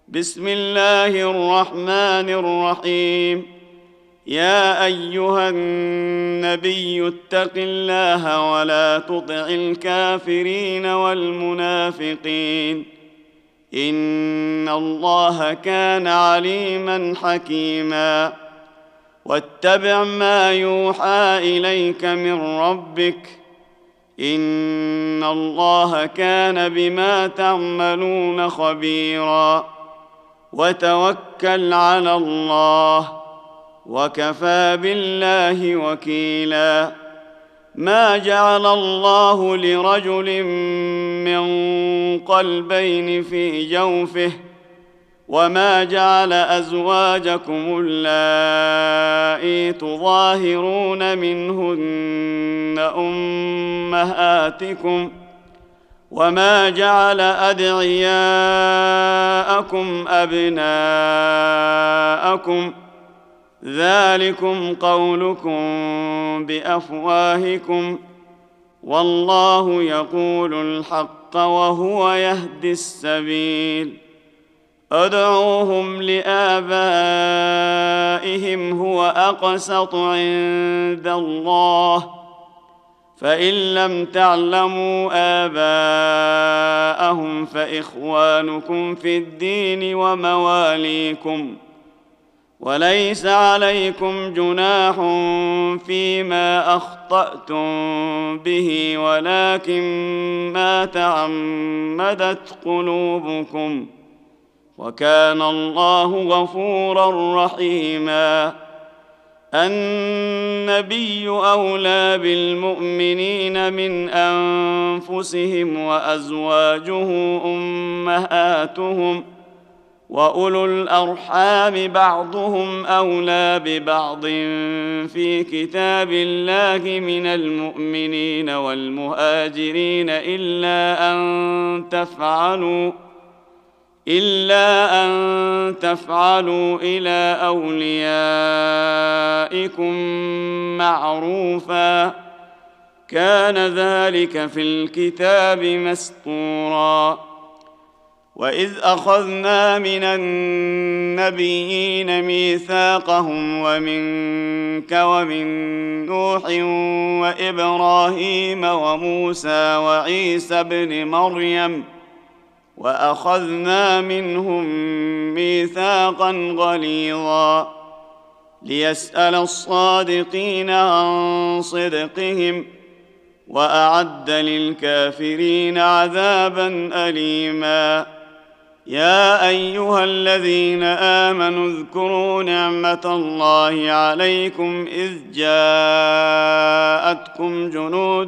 بسم الله الرحمن الرحيم. يا أيها النبي اتق الله ولا تطع الكافرين والمنافقين، إن الله كان عليما حكيما. واتبع ما يوحى إليك من ربك، إن الله كان بما تعملون خبيرا. وتوكل على الله، وكفى بالله وكيلا. ما جعل الله لرجل من قلبين في جوفه، وما جعل أزواجكم اللائي تظاهرون منهن أمهاتكم، وما جعل أدعياءكم أبناءكم، ذلكم قولكم بأفواهكم، والله يقول الحق وهو يهدي السبيل. ادعوهم لآبائهم هو أقسط عند الله، فإن لم تعلموا آباءهم فإخوانكم في الدين ومواليكم، وليس عليكم جناح فيما أخطأتم به، ولكن ما تعمدت قلوبكم، وكان الله غفورا رحيما. النبي أولى بالمؤمنين من أنفسهم، وأزواجه أمهاتهم، وأولو الأرحام بعضهم أولى ببعض في كتاب الله من المؤمنين والمهاجرين إلا أن تفعلوا إلى أوليائكم معروفا، كان ذلك في الكتاب مسطورا. وإذ أخذنا من النبيين ميثاقهم ومنك ومن نوح وإبراهيم وموسى وعيسى ابن مريم، وأخذنا منهم ميثاقا غليظا، ليسأل الصادقين عن صدقهم، وأعد للكافرين عذابا أليما. يا أيها الذين آمنوا اذكروا نعمة الله عليكم إذ جاءتكم جنود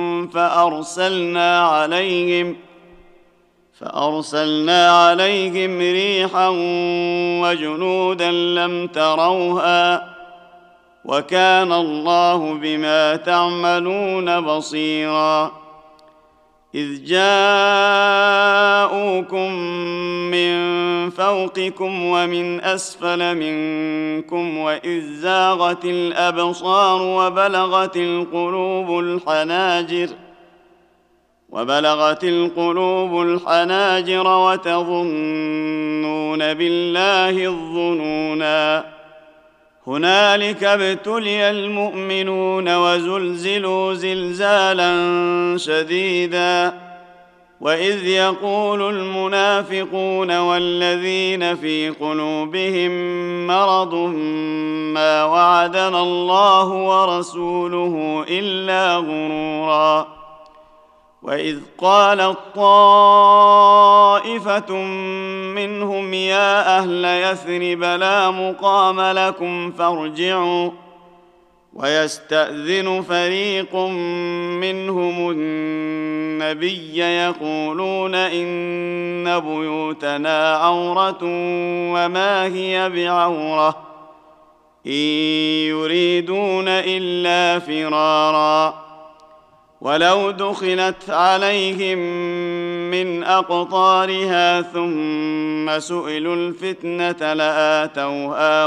فأرسلنا عليهم ريحا وجنودا لم تروها، وكان الله بما تعملون بصيرا. إذ جاءوكم من فوقكم ومن أسفل منكم، وإذ زاغت الأبصار وبلغت القلوب الحناجر وتظنون بالله الظنونا. هنالك ابتلي المؤمنون وزلزلوا زلزالا شديدا. وإذ يقول المنافقون والذين في قلوبهم مرض ما وعدنا الله ورسوله إلا غرورا. وإذ قالت طائفة منهم يا أهل يثرب لا مقام لكم فارجعوا، ويستأذن فريق منهم النبي يقولون إن بيوتنا عورة وما هي بعورة، إن يريدون إلا فرارا. ولو دخلت عليهم من أقطارها ثم سئلوا الفتنة لآتوها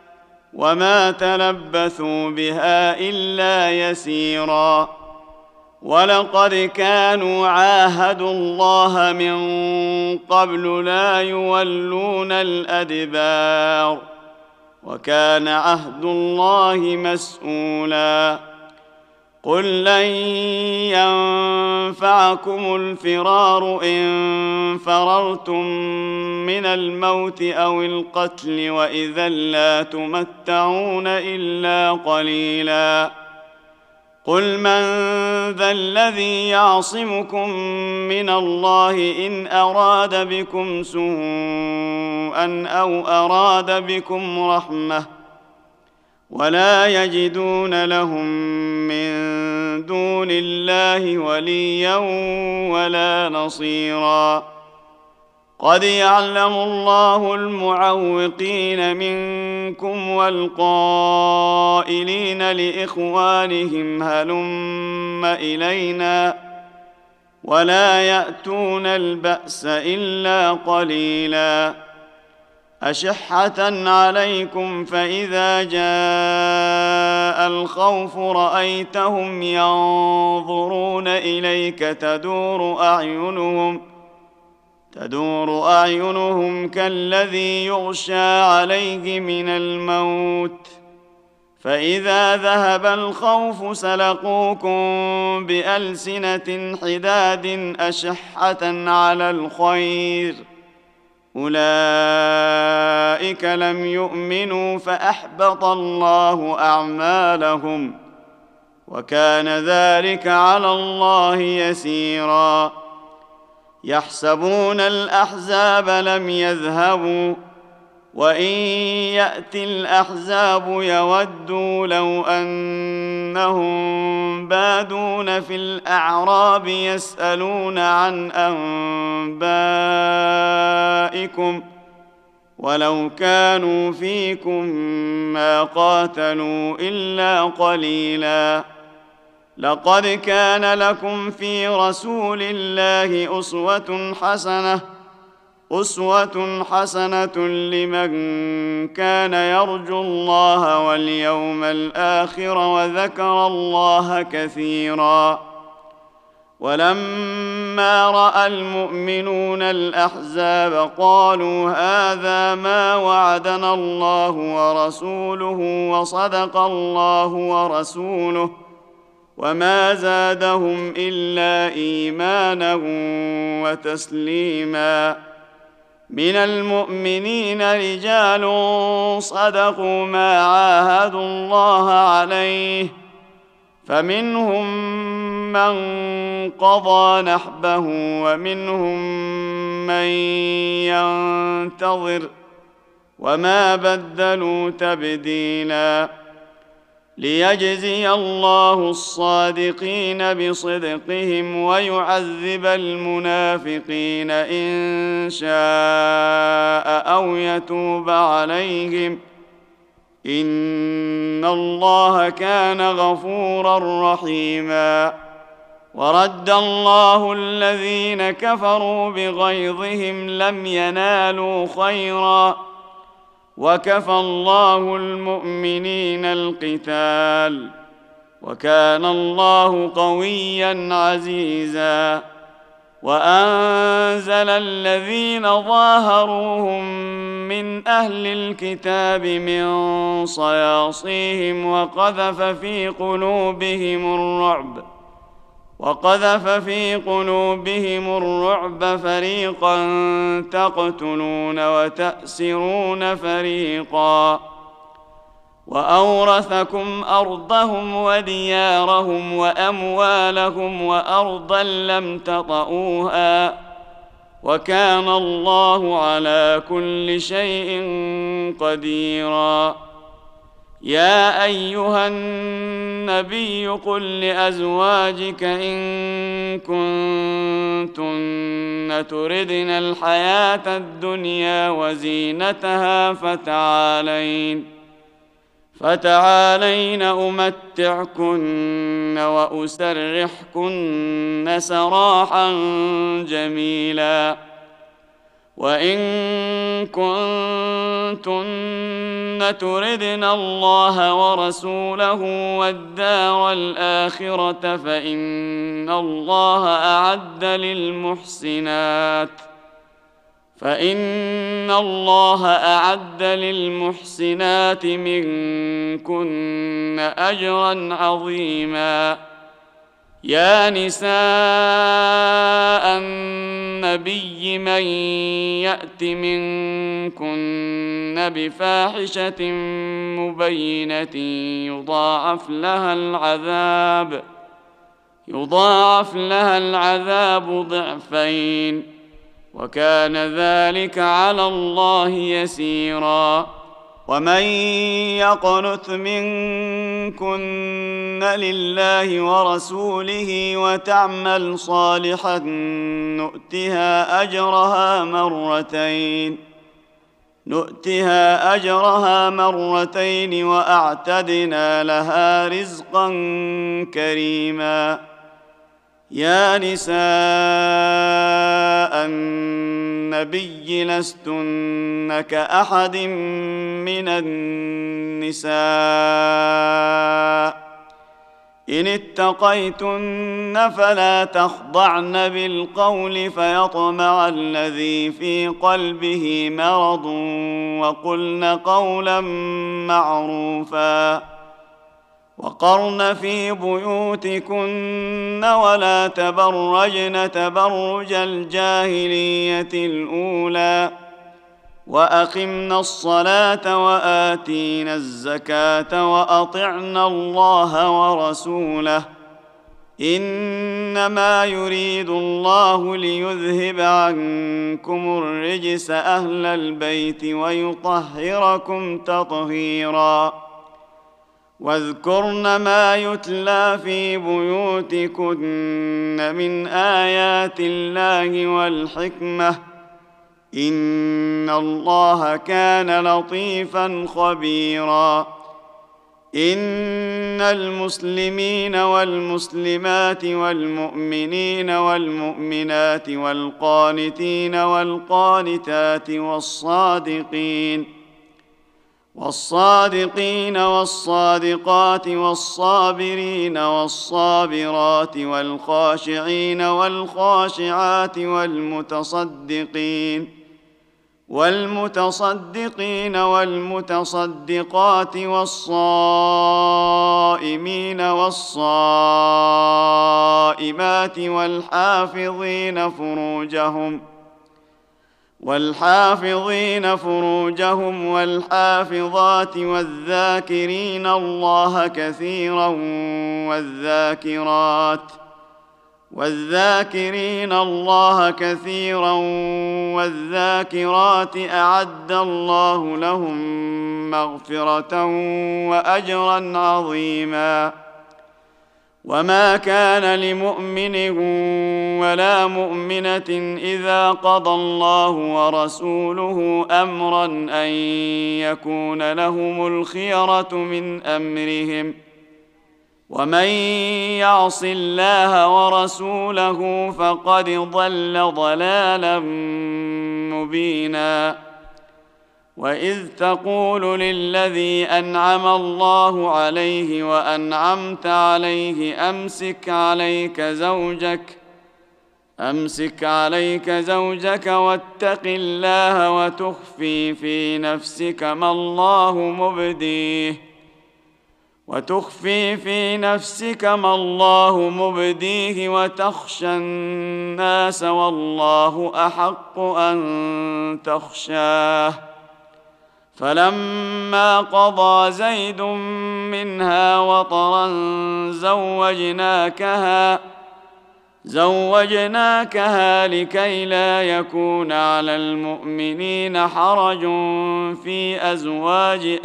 وما تلبثوا بها إلا يسيرا. ولقد كانوا عاهدوا الله من قبل لا يولون الأدبار وكان عهد الله مسؤولا قل لن ينفعكم الفرار إن فررتم من الموت أو القتل وإذا لا تمتعون إلا قليلا قل من ذا الذي يعصمكم من الله إن أراد بكم سوءا أو أراد بكم رحمة ولا يجدون لهم من دون الله وليا ولا نصيرا قد يعلم الله المعوقين منكم والقائلين لإخوانهم هلم إلينا ولا يأتون البأس إلا قليلا أشحة عليكم فإذا جاء الخوف رأيتهم ينظرون إليك تدور أعينهم كالذي يغشى عليه من الموت فإذا ذهب الخوف سلقوكم بألسنة حداد أشحة على الخير أولئك لم يؤمنوا فأحبط الله أعمالهم وكان ذلك على الله يسيرا يحسبون الأحزاب لم يذهبوا وإن يأتي الأحزاب يودوا لو أنهم بادون في الأعراب يسألون عن أنبائكم ولو كانوا فيكم ما قاتلوا إلا قليلا لقد كان لكم في رسول الله أسوة حسنة لمن كان يرجو الله واليوم الآخر وذكر الله كثيرا ولما رأى المؤمنون الأحزاب قالوا هذا ما وعدنا الله ورسوله وصدق الله ورسوله وما زادهم إلا إيمانا وتسليما من المؤمنين رجال صدقوا ما عاهدوا الله عليه فمنهم من قضى نحبه ومنهم من ينتظر وما بدلوا تبديلا ليجزي الله الصادقين بصدقهم ويعذب المنافقين إن شاء أو يتوب عليهم إن الله كان غفورا رحيما ورد الله الذين كفروا بغيظهم لم ينالوا خيرا وكفى الله المؤمنين القتال وكان الله قويا عزيزا وأنزل الذين ظاهروهم من أهل الكتاب من صياصيهم وقذف في قلوبهم الرعب فريقا تقتلون وتأسرون فريقا وأورثكم أرضهم وديارهم وأموالهم وأرضا لم تطئوها وكان الله على كل شيء قديرا يا أيها النبي قل لأزواجك إن كنتن تردن الحياة الدنيا وزينتها فتعالين أمتعكن وأسرحكن سراحا جميلا وإن كنتن تردن الله ورسوله والدار الآخرة فإن الله أعد للمحسنات منكن أجرا عظيما. يا نساء النبي من يأت منكن بفاحشة مبينة يضاعف لها العذاب ضعفين، وكان ذلك على الله يسيرا. ومن يقنت منكن لله ورسوله وتعمل صالحا نؤتها أجرها مرتين وأعتدنا لها رزقا كريما. يا نساء النبي لستن كأحد من النساء إن اتقيتن فلا تخضعن بالقول فيطمع الذي في قلبه مرض وقلن قولا معروفا. وقرن في بيوتكن ولا تبرجن تبرج الجاهلية الأولى وأقمنا الصلاة وآتينا الزكاة وأطعنا الله ورسوله إنما يريد الله ليذهب عنكم الرجس أهل البيت ويطهركم تطهيرا. واذكرن ما يتلى في بيوتكن من آيات الله والحكمة إن الله كان لطيفا خبيرا. إن المسلمين والمسلمات والمؤمنين والمؤمنات والقانتين والقانتات والصادقين والصادقات والصابرين والصابرات والخاشعين والخاشعات والمتصدقين والمتصدقات والصائمين والصائمات والحافظين فروجهم والحافظات والذاكرين الله كثيرا والذاكرات أعد الله لهم مغفرة وأجرا عظيما. وما كان لمؤمن ولا مؤمنة إذا قضى الله ورسوله أمرا أن يكون لهم الخيرة من أمرهم ومن يعص الله ورسوله فقد ضل ضلالا مبينا. وإذ تقول للذي أنعم الله عليه وأنعمت عليه أمسك عليك زوجك واتق الله وتخفي في نفسك ما الله مبديه وتخشى الناس والله أحق أن تخشاه. فلما قضى زيد منها وطرا زوجناكها لكي لا يكون على المؤمنين حرج في أزواج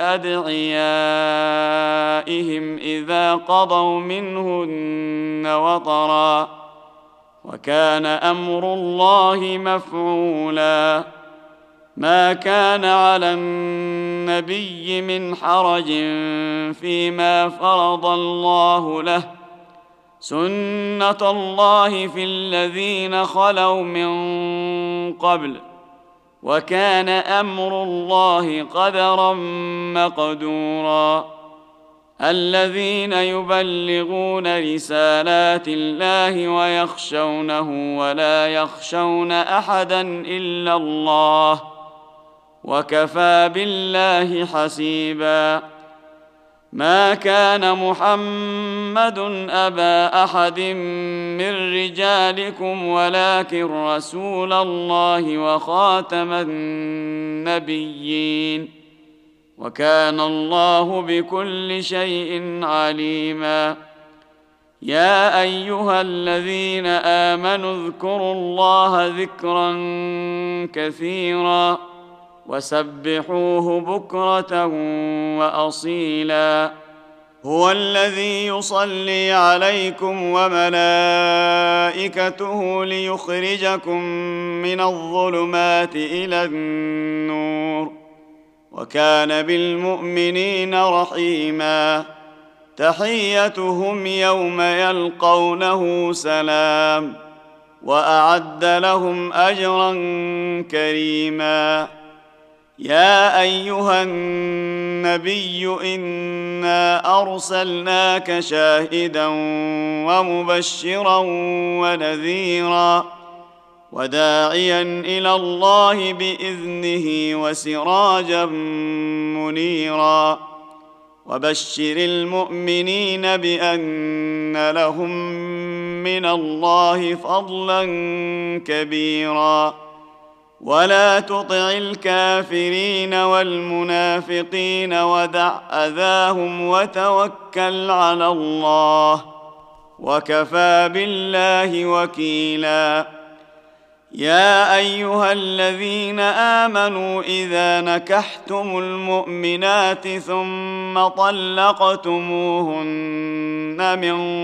أدعيائهم إذا قضوا منهن وطرا وكان أمر الله مفعولا. ما كان على النبي من حرج فيما فرض الله له سنة الله في الذين خلوا من قبل وكان امر الله قدرا مقدورا. الذين يبلغون رسالات الله ويخشونه ولا يخشون احدا الا الله وكفى بالله حسيبا. ما كان محمد ابا احد من رجالكم ولكن رسول الله وخاتم النبيين وكان الله بكل شيء عليما. يا ايها الذين امنوا اذكروا الله ذكرا كثيرا وسبحوه بكرة واصيلا. هو الذي يصلي عليكم وملائكته ليخرجكم من الظلمات الى النور وكان بالمؤمنين رحيما. تحيتهم يوم يلقونه سلام واعد لهم اجرا كريما. يا ايها النبي انا ارسلناك شاهدا ومبشرا ونذيرا وداعيا الى الله باذنه وسراجا منيرا. وبشر المؤمنين بان لهم من الله فضلا كبيرا. ولا تطع الكافرين والمنافقين ودع اذاهم وتوكل على الله وكفى بالله وكيلا. يا ايها الذين امنوا اذا نكحتم المؤمنات ثم طلقتموهن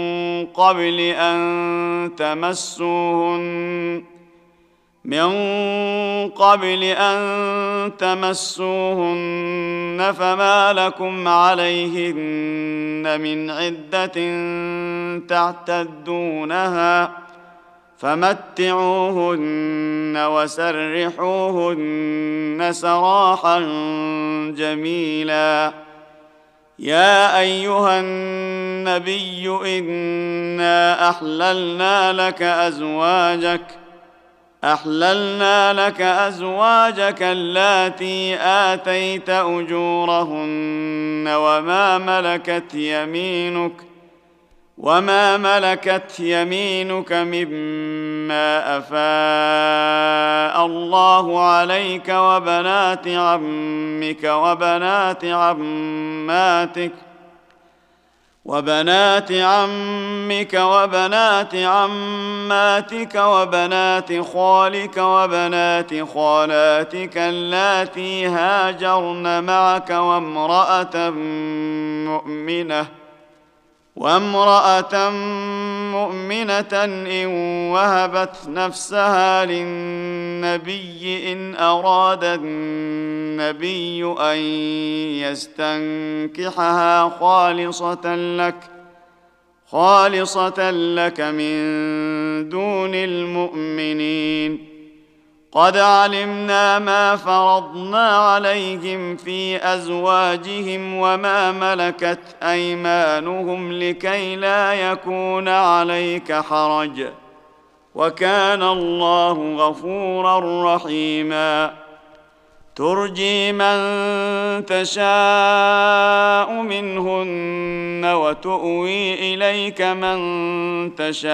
من قبل أن تمسوهن فما لكم عليهن من عدة تعتدونها فمتعوهن وسرحوهن سراحا جميلا. يا أيها النبي إنا أحللنا لك أزواجك اللاتي آتيت أجورهن وما ملكت يمينك مما أفاء الله عليك وبنات عمك وبنات عماتك وبنات خالك وبنات خالاتك اللاتي هاجرن معك وامرأة مؤمنة إن وهبت نفسها للنبي إن أراد النبي أن يستنكحها خالصة لك من دون المؤمنين. قد علمنا ما فرضنا عليهم في أزواجهم وما ملكت أيمانهم لكي لا يكون عليك حرج وكان الله غفورا رحيما. ترجي من تشاء منهن وتؤوي إليك من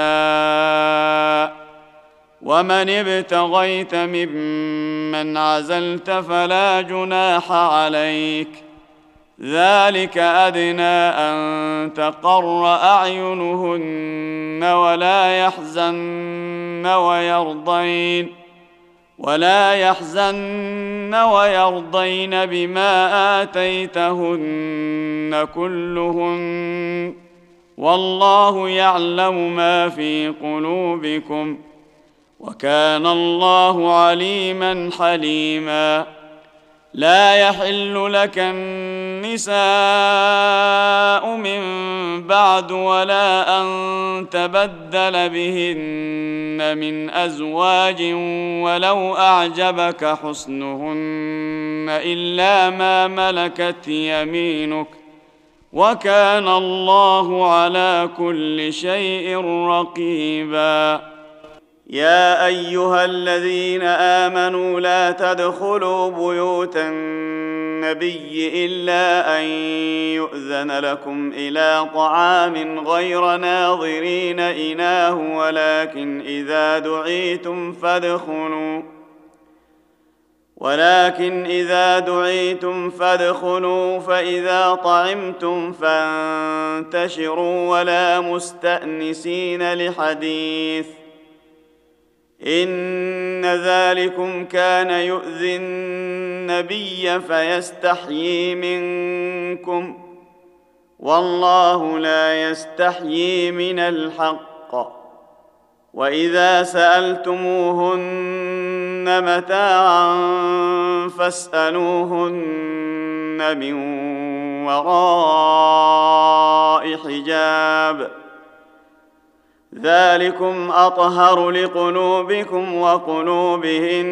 تشاء ومن ابتغيت ممن عزلت فلا جناح عليك. ذلك أدنى أن تقر أعينهن ولا يحزن ويرضين بما آتيتهن كلهن والله يعلم ما في قلوبكم وكان الله عليما حليما. لا يحل لك النساء من بعد ولا أن تبدل بهن من أزواج ولو أعجبك حسنهن إلا ما ملكت يمينك وكان الله على كل شيء رقيبا. يا أيها الذين آمنوا لا تدخلوا بيوت النبي إلا أن يؤذن لكم إلى طعام غير ناظرين إناه ولكن إذا دعيتم فادخلوا فإذا طعمتم فانتشروا ولا مستأنسين لحديث إن ذلكم كان يؤذي النبي فيستحيي منكم والله لا يستحيي من الحق. وإذا سألتموهن متاعا فاسألوهن من وراء حجاب ذلكم أطهر لقلوبكم وقلوبهن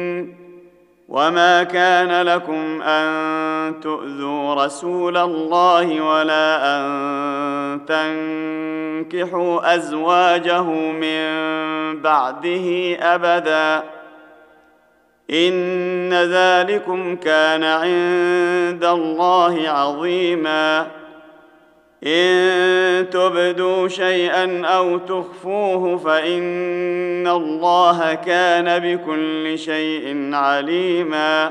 وما كان لكم أن تؤذوا رسول الله ولا أن تنكحوا أزواجه من بعده أبدا إن ذلكم كان عند الله عظيما. إن تبدوا شيئا أو تخفوه فإن الله كان بكل شيء عليما.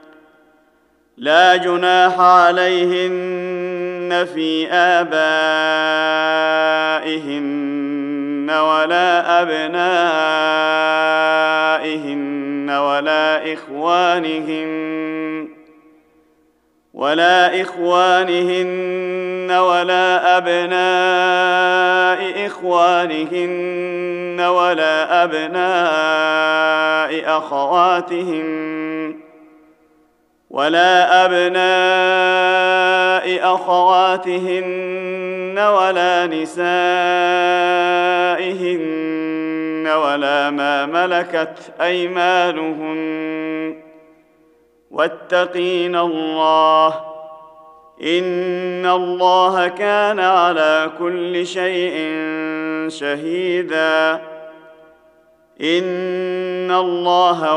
لا جناح عليهن في آبائهن ولا أبنائهن ولا إخوانهن ولا أبناء إخوانهن ولا أبناء أخواتهن ولا نسائهن ولا ما ملكت أيمانهن واتقين الله إن الله كان على كل شيء شهيدا. إن الله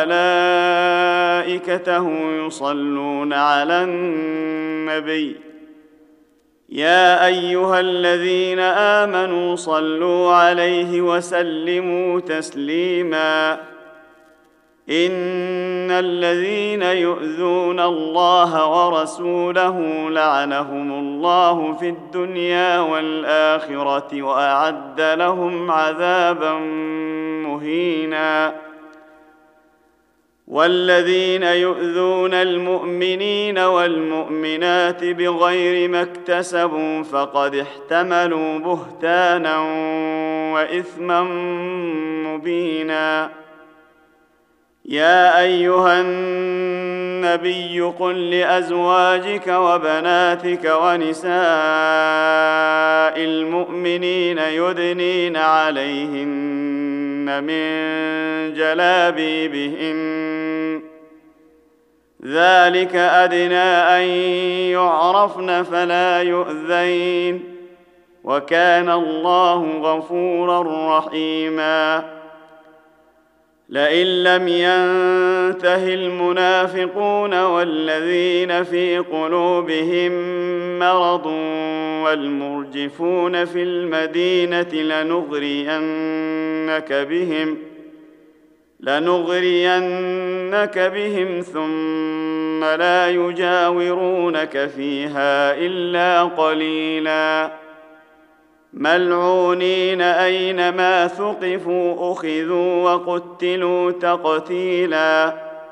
وملائكته يصلون على النبي يا أيها الذين آمنوا صلوا عليه وسلموا تسليما. إن الذين يؤذون الله ورسوله لعنهم الله في الدنيا والآخرة وأعد لهم عذابا مهينا. والذين يؤذون المؤمنين والمؤمنات بغير ما اكتسبوا فقد احتملوا بهتانا وإثما مبينا. يا أيها النبي قل لأزواجك وبناتك ونساء المؤمنين يدنين عليهن من جلابيبهن ذلك أدنى أن يعرفن فلا يؤذين وكان الله غفورا رحيما. لئن لم ينته المنافقون والذين في قلوبهم مرض والمرجفون في المدينة لنغرينك بهم ثم لا يجاورونك فيها إلا قليلا ملعونين أينما ثقفوا أخذوا وقتلوا تقتيلا.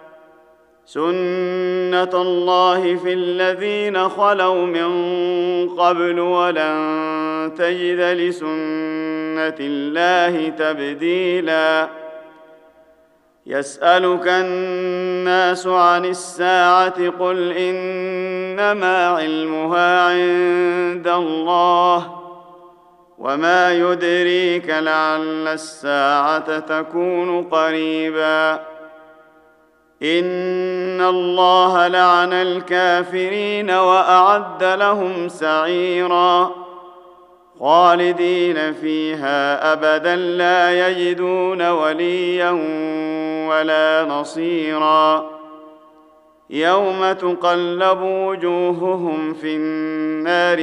سنة الله في الذين خلوا من قبل ولن تجد لسنة الله تبديلا. يسألك الناس عن الساعة قل إنما علمها عند الله وما يدريك لعل الساعة تكون قريبا إن الله لعن الكافرين وأعد لهم سعيرا خالدين فيها أبدا لا يجدون وليا ولا نصيرا يوم تقلب وجوههم في النار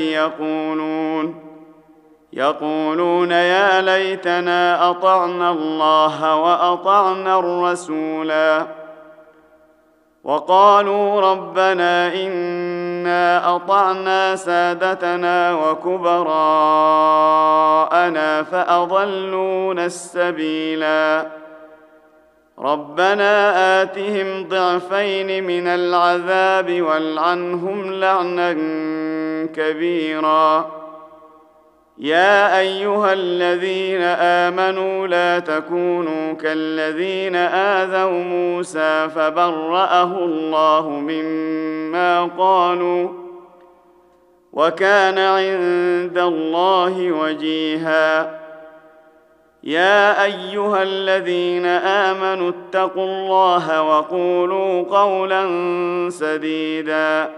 يقولون يا ليتنا أطعنا الله وأطعنا الرسولا وقالوا ربنا إنا أطعنا سادتنا وكبراءنا فأضلونا السبيلا ربنا آتهم ضعفين من العذاب والعنهم لعنا كبيرا يا أيها الذين آمنوا لا تكونوا كالذين آذوا موسى فبرأه الله مما قالوا وكان عند الله وجيها يا أيها الذين آمنوا اتقوا الله وقولوا قولا سديدا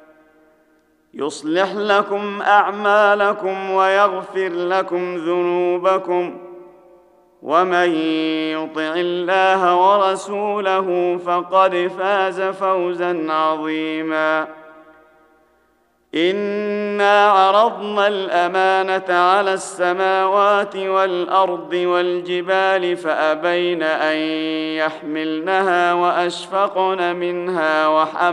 يصلح لكم أعمالكم ويغفر لكم ذنوبكم ومن يطع الله ورسوله فقد فاز فوزا عظيما إنا عرضنا الأمانة على السماوات والأرض والجبال فأبين أن يحملنها وأشفقن منها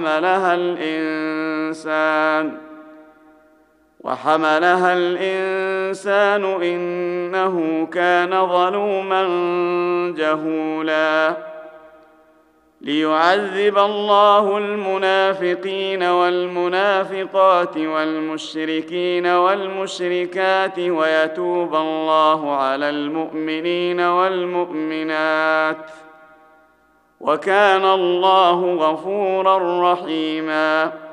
وحملها الإنسان إنه كان ظلوما جهولا ليعذب الله المنافقين والمنافقات والمشركين والمشركات ويتوب الله على المؤمنين والمؤمنات وكان الله غفورا رحيما